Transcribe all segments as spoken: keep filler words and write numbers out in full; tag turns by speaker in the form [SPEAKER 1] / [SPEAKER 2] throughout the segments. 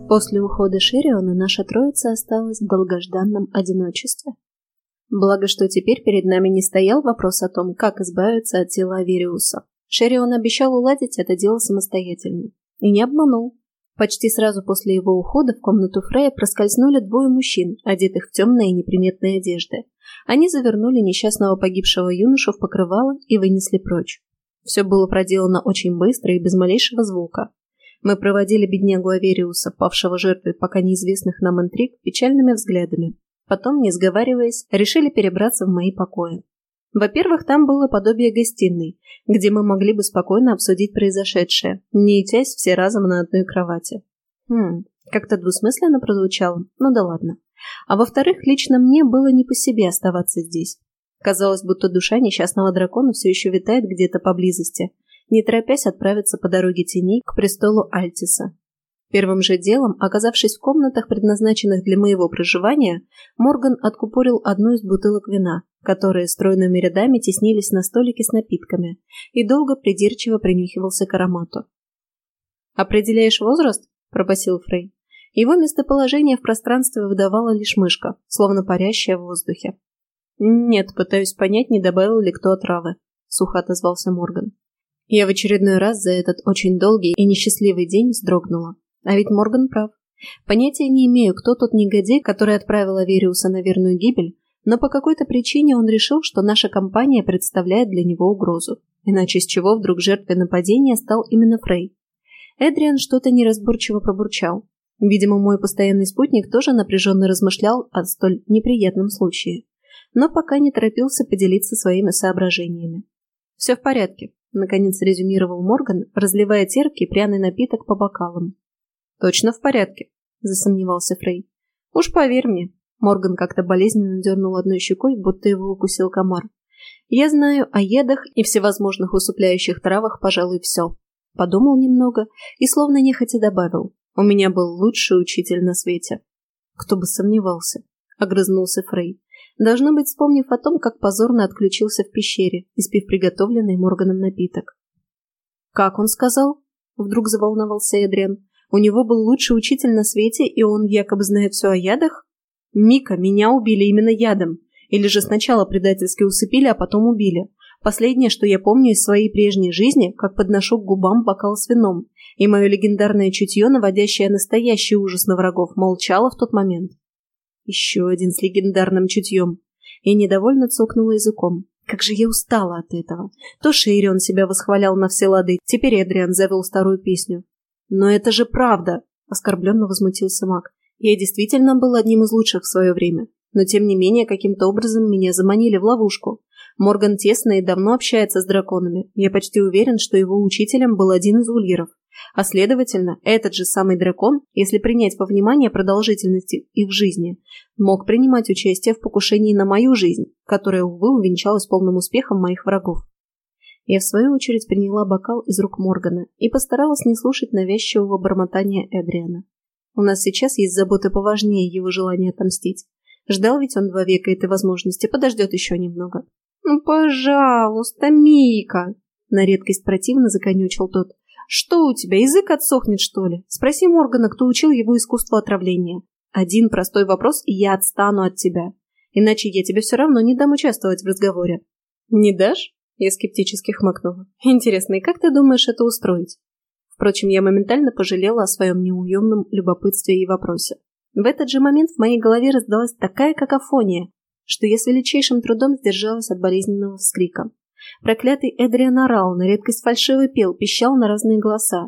[SPEAKER 1] После ухода Шириона наша троица осталась в долгожданном одиночестве. Благо, что теперь перед нами не стоял вопрос о том, как избавиться от тела Авериуса. Ширион обещал уладить это дело самостоятельно. И не обманул. Почти сразу после его ухода в комнату Фрея проскользнули двое мужчин, одетых в темные и неприметные одежды. Они завернули несчастного погибшего юношу в покрывало и вынесли прочь. Все было проделано очень быстро и без малейшего звука. Мы проводили беднягу Авериуса, павшего жертвой пока неизвестных нам интриг, печальными взглядами. Потом, не сговариваясь, решили перебраться в мои покои. Во-первых, там было подобие гостиной, где мы могли бы спокойно обсудить произошедшее, не ютясь все разом на одной кровати. Хм, как-то двусмысленно прозвучало, ну да ладно. А во-вторых, лично мне было не по себе оставаться здесь. Казалось, будто душа несчастного дракона все еще витает где-то поблизости, не торопясь отправиться по дороге теней к престолу Альтиса. Первым же делом, оказавшись в комнатах, предназначенных для моего проживания, Морган откупорил одну из бутылок вина, которые стройными рядами теснились на столике с напитками, и долго придирчиво принюхивался к аромату. «Определяешь возраст?» – пробасил Фрей. Его местоположение в пространстве выдавала лишь мышка, словно парящая в воздухе. «Нет, пытаюсь понять, не добавил ли кто отравы», – сухо отозвался Морган. Я в очередной раз за этот очень долгий и несчастливый день вздрогнула. А ведь Морган прав. Понятия не имею, кто тот негодяй, который отправил Авериуса на верную гибель, но по какой-то причине он решил, что наша компания представляет для него угрозу. Иначе с чего вдруг жертвой нападения стал именно Фрей? Эдриан что-то неразборчиво пробурчал. Видимо, мой постоянный спутник тоже напряженно размышлял о столь неприятном случае, но пока не торопился поделиться своими соображениями. «Все в порядке», — наконец резюмировал Морган, разливая терпкий пряный напиток по бокалам. «Точно в порядке», — засомневался Фрей. «Уж поверь мне», — Морган как-то болезненно дернул одной щекой, будто его укусил комар. «Я знаю о ядах и всевозможных усыпляющих травах, пожалуй, все». Подумал немного и словно нехотя добавил. «У меня был лучший учитель на свете». «Кто бы сомневался», — огрызнулся Фрей, должно быть, вспомнив о том, как позорно отключился в пещере, испив приготовленный Морганом напиток. «Как он сказал?» — вдруг заволновался Эдриан. «У него был лучший учитель на свете, и он якобы знает все о ядах? Мика, меня убили именно ядом. Или же сначала предательски усыпили, а потом убили. Последнее, что я помню из своей прежней жизни, как подношу к губам бокал с вином, и мое легендарное чутье, наводящее настоящий ужас на врагов, молчало в тот момент». Еще один с легендарным чутьем. Я недовольно цокнула языком. Как же я устала от этого. То Ширион себя восхвалял на все лады, теперь Эдриан завел старую песню. «Но это же правда!» — оскорбленно возмутился маг. «Я действительно был одним из лучших в свое время, но тем не менее каким-то образом меня заманили в ловушку. Морган тесно и давно общается с драконами. Я почти уверен, что его учителем был один из ульеров. А следовательно, этот же самый дракон, если принять во внимание продолжительность их жизни, мог принимать участие в покушении на мою жизнь, которая, увы, увенчалась полным успехом моих врагов». Я, в свою очередь, приняла бокал из рук Моргана и постаралась не слушать навязчивого бормотания Эдриана. У нас сейчас есть заботы поважнее его желания отомстить. Ждал ведь он два века этой возможности, подождет еще немного. «Ну, пожалуйста, Мика!» — на редкость противно законючил тот. «Что у тебя, язык отсохнет, что ли? Спроси Моргана, кто учил его искусству отравления. Один простой вопрос, и я отстану от тебя. Иначе я тебе все равно не дам участвовать в разговоре». «Не дашь?» — я скептически хмыкнула. «Интересно, и как ты думаешь это устроить?» Впрочем, я моментально пожалела о своем неуемном любопытстве и вопросе. В этот же момент в моей голове раздалась такая какофония, что я с величайшим трудом сдержалась от болезненного вскрика. Проклятый Эдриан орал, на редкость фальшиво пел, пищал на разные голоса.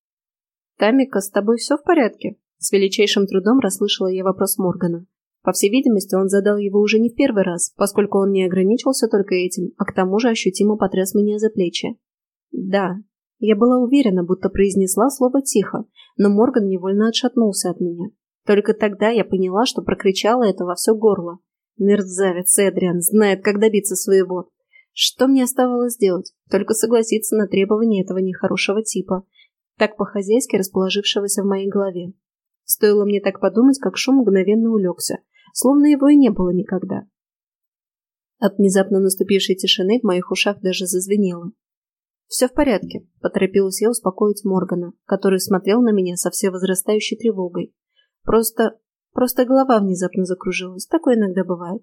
[SPEAKER 1] «Тамика, с тобой все в порядке?» С величайшим трудом расслышала я вопрос Моргана. По всей видимости, он задал его уже не в первый раз, поскольку он не ограничился только этим, а к тому же ощутимо потряс меня за плечи. «Да». Я была уверена, будто произнесла слово тихо, но Морган невольно отшатнулся от меня. Только тогда я поняла, что прокричала это во все горло. Мерзавец Эдриан знает, как добиться своего. Что мне оставалось делать? Только согласиться на требования этого нехорошего типа, так по-хозяйски расположившегося в моей голове. Стоило мне так подумать, как шум мгновенно улегся, словно его и не было никогда. От внезапно наступившей тишины в моих ушах даже зазвенело. «Все в порядке», – поторопилась я успокоить Моргана, который смотрел на меня со всевозрастающей тревогой. «Просто... просто голова внезапно закружилась. Такое иногда бывает».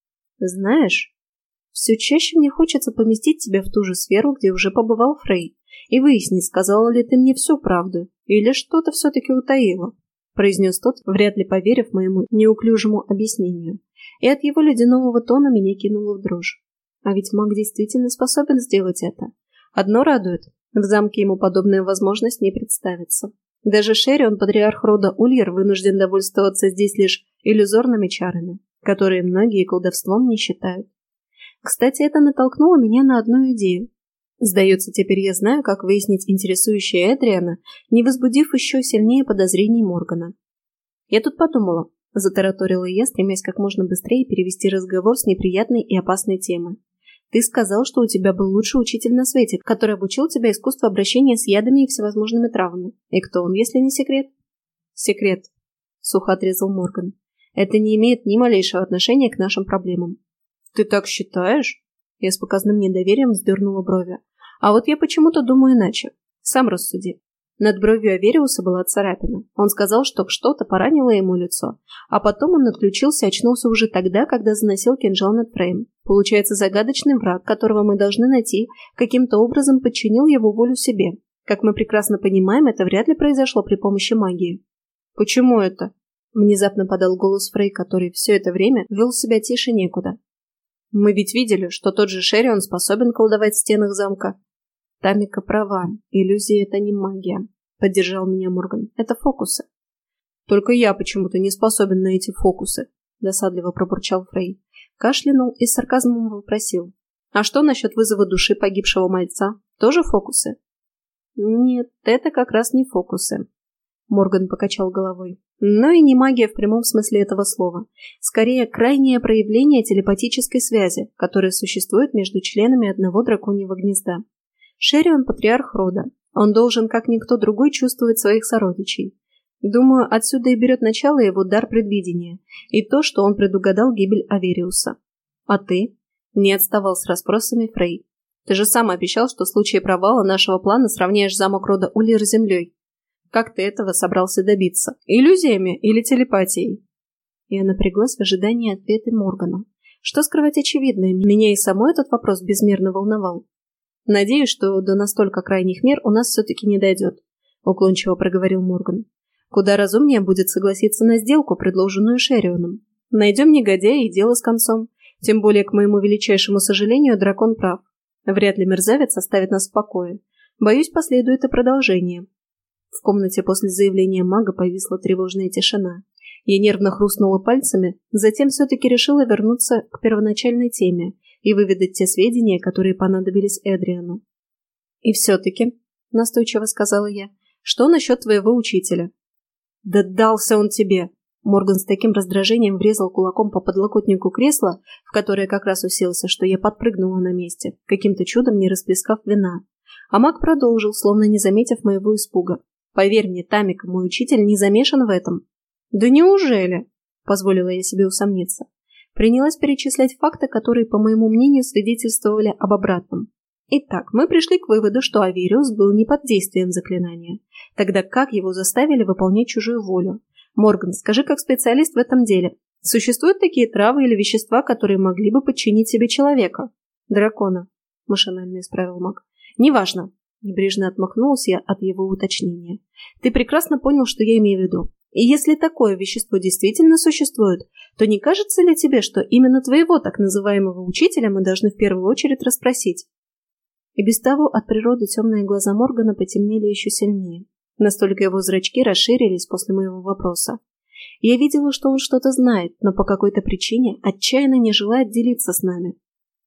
[SPEAKER 1] «Знаешь, все чаще мне хочется поместить тебя в ту же сферу, где уже побывал Фрей, и выяснить, сказала ли ты мне всю правду, или что-то все-таки утаила», – произнес тот, вряд ли поверив моему неуклюжему объяснению. И от его ледяного тона меня кинуло в дрожь. А ведь маг действительно способен сделать это. Одно радует, в замке ему подобная возможность не представится. Даже Шерион, патриарх рода Ульер, вынужден довольствоваться здесь лишь иллюзорными чарами, которые многие колдовством не считают. Кстати, это натолкнуло меня на одну идею. Сдается, теперь я знаю, как выяснить интересующее Эдриана, не возбудив еще сильнее подозрений Моргана. «Я тут подумала», – затараторила я, стремясь как можно быстрее перевести разговор с неприятной и опасной темы. «Ты сказал, что у тебя был лучший учитель на свете, который обучил тебя искусству обращения с ядами и всевозможными травами. И кто он, если не секрет?» «Секрет», – сухо отрезал Морган. «Это не имеет ни малейшего отношения к нашим проблемам». «Ты так считаешь?» Я с показным недоверием вздернула брови. «А вот я почему-то думаю иначе. Сам рассуди». Над бровью Авериуса была царапина. Он сказал, что что-то поранило ему лицо, а потом он отключился и очнулся уже тогда, когда заносил кинжал над Фреем. Получается, загадочный враг, которого мы должны найти, каким-то образом подчинил его волю себе. Как мы прекрасно понимаем, это вряд ли произошло при помощи магии. «Почему это?» – внезапно подал голос Фрей, который все это время вел себя тише некуда. «Мы ведь видели, что тот же Шерион способен колдовать в стенах замка». «Тамика права. Иллюзия – это не магия», – поддержал меня Морган. «Это фокусы». «Только я почему-то не способен на эти фокусы», – досадливо пробурчал Фрей. Кашлянул и с сарказмом вопросил. «А что насчет вызова души погибшего мальца? Тоже фокусы?» «Нет, это как раз не фокусы», – Морган покачал головой. «Но и не магия в прямом смысле этого слова. Скорее, крайнее проявление телепатической связи, которая существует между членами одного драконьего гнезда. Шерион – патриарх рода. Он должен, как никто другой, чувствовать своих сородичей. Думаю, отсюда и берет начало его дар предвидения, и то, что он предугадал гибель Авериуса. А ты?» – не отставал с расспросами Фрей. «Ты же сам обещал, что в случае провала нашего плана сравняешь замок рода Ульер с землей. Как ты этого собрался добиться? Иллюзиями или телепатией?» Я напряглась в ожидании ответа Моргана. Что скрывать очевидное, меня и самой этот вопрос безмерно волновал. «Надеюсь, что до настолько крайних мер у нас все-таки не дойдет», — уклончиво проговорил Морган. «Куда разумнее будет согласиться на сделку, предложенную Шерионом. Найдем негодяя и дело с концом. Тем более, к моему величайшему сожалению, дракон прав. Вряд ли мерзавец оставит нас в покое. Боюсь, последует и продолжение». В комнате после заявления мага повисла тревожная тишина. Я нервно хрустнула пальцами, затем все-таки решила вернуться к первоначальной теме и выведать те сведения, которые понадобились Эдриану. «И все-таки», — настойчиво сказала я, — «что насчет твоего учителя?» «Да дался он тебе!» Морган с таким раздражением врезал кулаком по подлокотнику кресла, в которое как раз уселся, что я подпрыгнула на месте, каким-то чудом не расплескав вина. А маг продолжил, словно не заметив моего испуга. «Поверь мне, Тамика, мой учитель не замешан в этом». «Да неужели?» – позволила я себе усомниться. Принялась перечислять факты, которые, по моему мнению, свидетельствовали об обратном. Итак, мы пришли к выводу, что Авериус был не под действием заклинания. Тогда как его заставили выполнять чужую волю? Морган, скажи, как специалист в этом деле, существуют такие травы или вещества, которые могли бы подчинить себе человека? Дракона, машинально исправил маг. Неважно. Небрежно отмахнулась я от его уточнения. Ты прекрасно понял, что я имею в виду. И если такое вещество действительно существует, то не кажется ли тебе, что именно твоего так называемого учителя мы должны в первую очередь расспросить? И без того от природы темные глаза Моргана потемнели еще сильнее. Настолько его зрачки расширились после моего вопроса. Я видела, что он что-то знает, но по какой-то причине отчаянно не желает делиться с нами.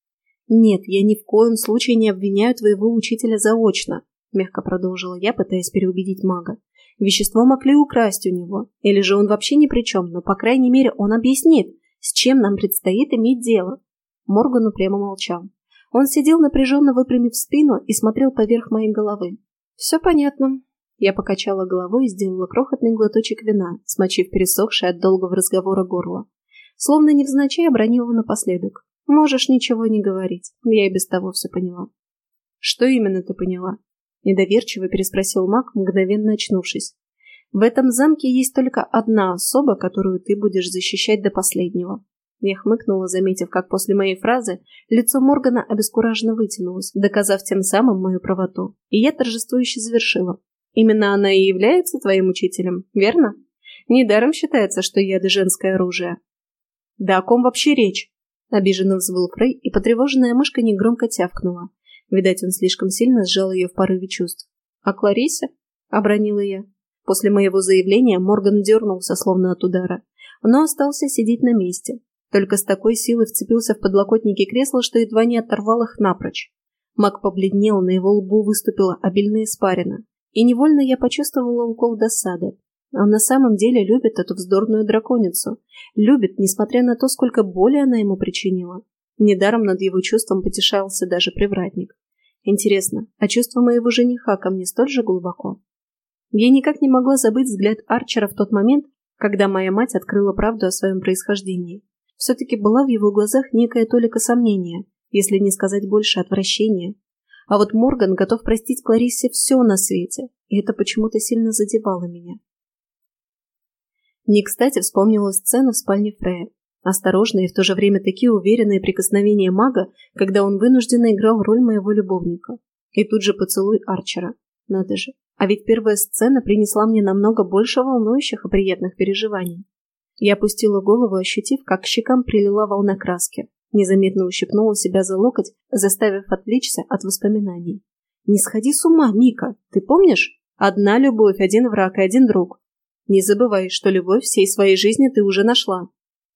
[SPEAKER 1] «Нет, я ни в коем случае не обвиняю твоего учителя заочно», — мягко продолжила я, пытаясь переубедить мага. «Вещество могли украсть у него, или же он вообще ни при чем, но, по крайней мере, он объяснит, с чем нам предстоит иметь дело». Морган упрямо молчал. Он сидел напряженно выпрямив спину и смотрел поверх моей головы. «Все понятно». Я покачала головой и сделала крохотный глоточек вина, смочив пересохшее от долгого разговора горло. Словно невзначай обронила напоследок. «Можешь ничего не говорить, я и без того все поняла». Что именно ты поняла? Недоверчиво переспросил маг, мгновенно очнувшись. В этом замке есть только одна особа, которую ты будешь защищать до последнего. Я хмыкнула, заметив, как после моей фразы лицо Моргана обескураженно вытянулось, доказав тем самым мою правоту. И я торжествующе завершила. Именно она и является твоим учителем, верно? Недаром считается, что яды женское оружие. Да о ком вообще речь? Обиженно взвыл Фрей, и потревоженная мышка негромко тявкнула. Видать, он слишком сильно сжал ее в порыве чувств. «А Кларисе?» — обронила я. После моего заявления Морган дернулся, словно от удара, но остался сидеть на месте. Только с такой силой вцепился в подлокотники кресла, что едва не оторвал их напрочь. Маг побледнел, на его лбу выступила обильная испарина. И невольно я почувствовала укол досады. Он на самом деле любит эту вздорную драконицу. Любит, несмотря на то, сколько боли она ему причинила. Недаром над его чувством потешался даже привратник. Интересно, а чувство моего жениха ко мне столь же глубоко? Я никак не могла забыть взгляд Арчера в тот момент, когда моя мать открыла правду о своем происхождении. Все-таки была в его глазах некая толика сомнения, если не сказать больше отвращения. А вот Морган готов простить Клариссе все на свете, и это почему-то сильно задевало меня. Не кстати вспомнила сцену в спальне Фрея. Осторожные и в то же время такие уверенные прикосновения мага, когда он вынужденно играл роль моего любовника. И тут же поцелуй Арчера. Надо же. А ведь первая сцена принесла мне намного больше волнующих и приятных переживаний. Я опустила голову, ощутив, как к щекам прилила волна краски. Незаметно ущипнула себя за локоть, заставив отвлечься от воспоминаний. «Не сходи с ума, Мика! Ты помнишь? Одна любовь, один враг и один друг. Не забывай, что любовь всей своей жизни ты уже нашла».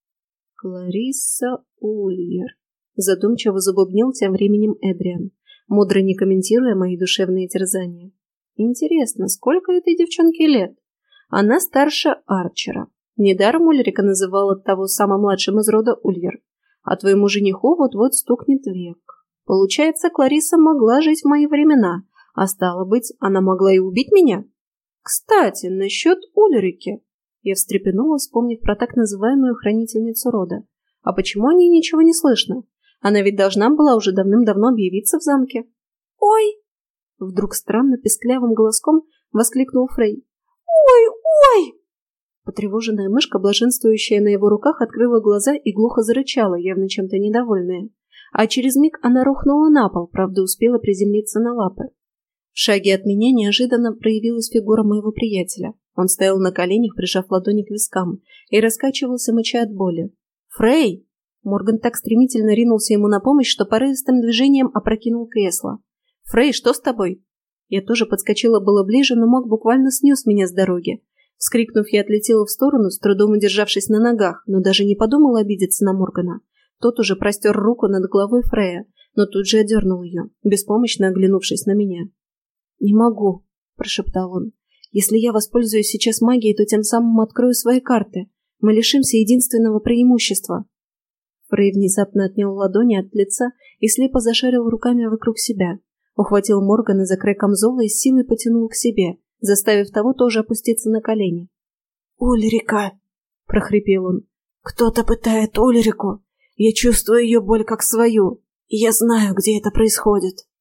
[SPEAKER 1] «Кларисса Ульер», — задумчиво забубнил тем временем Эдриан, мудро не комментируя мои душевные терзания. «Интересно, сколько этой девчонке лет? Она старше Арчера. Недаром Ульрика называла того самым младшим из рода Ульер. А твоему жениху вот-вот стукнет век. Получается, Кларисса могла жить в мои времена, а стало быть, она могла и убить меня? Кстати, насчет Ульрики». Я встрепенулась, вспомнив про так называемую хранительницу рода. А почему о ней ничего не слышно? Она ведь должна была уже давным-давно объявиться в замке. «Ой!» Вдруг странно песклявым голоском воскликнул Фрей. «Ой, ой!» Потревоженная мышка, блаженствующая на его руках, открыла глаза и глухо зарычала, явно чем-то недовольная. А через миг она рухнула на пол, правда успела приземлиться на лапы. В шаге от меня неожиданно проявилась фигура моего приятеля. Он стоял на коленях, прижав ладони к вискам, и раскачивался, мыча от боли. «Фрей!» Морган так стремительно ринулся ему на помощь, что порывистым движением опрокинул кресло. «Фрей, что с тобой?» Я тоже подскочила было ближе, но маг буквально снес меня с дороги. Вскрикнув, я отлетела в сторону, с трудом удержавшись на ногах, но даже не подумала обидеться на Моргана. Тот уже простер руку над головой Фрея, но тут же одернул ее, беспомощно оглянувшись на меня. «Не могу», – прошептал он. «Если я воспользуюсь сейчас магией, то тем самым открою свои карты. Мы лишимся единственного преимущества». Фрей внезапно отнял ладони от лица и слепо зашарил руками вокруг себя. Ухватил Моргана за край камзола и с силой потянул к себе, заставив того тоже опуститься на колени. «Ульрика!» – прохрипел он. «Кто-то пытает Ульрику. Я чувствую ее боль как свою, и я знаю, где это происходит».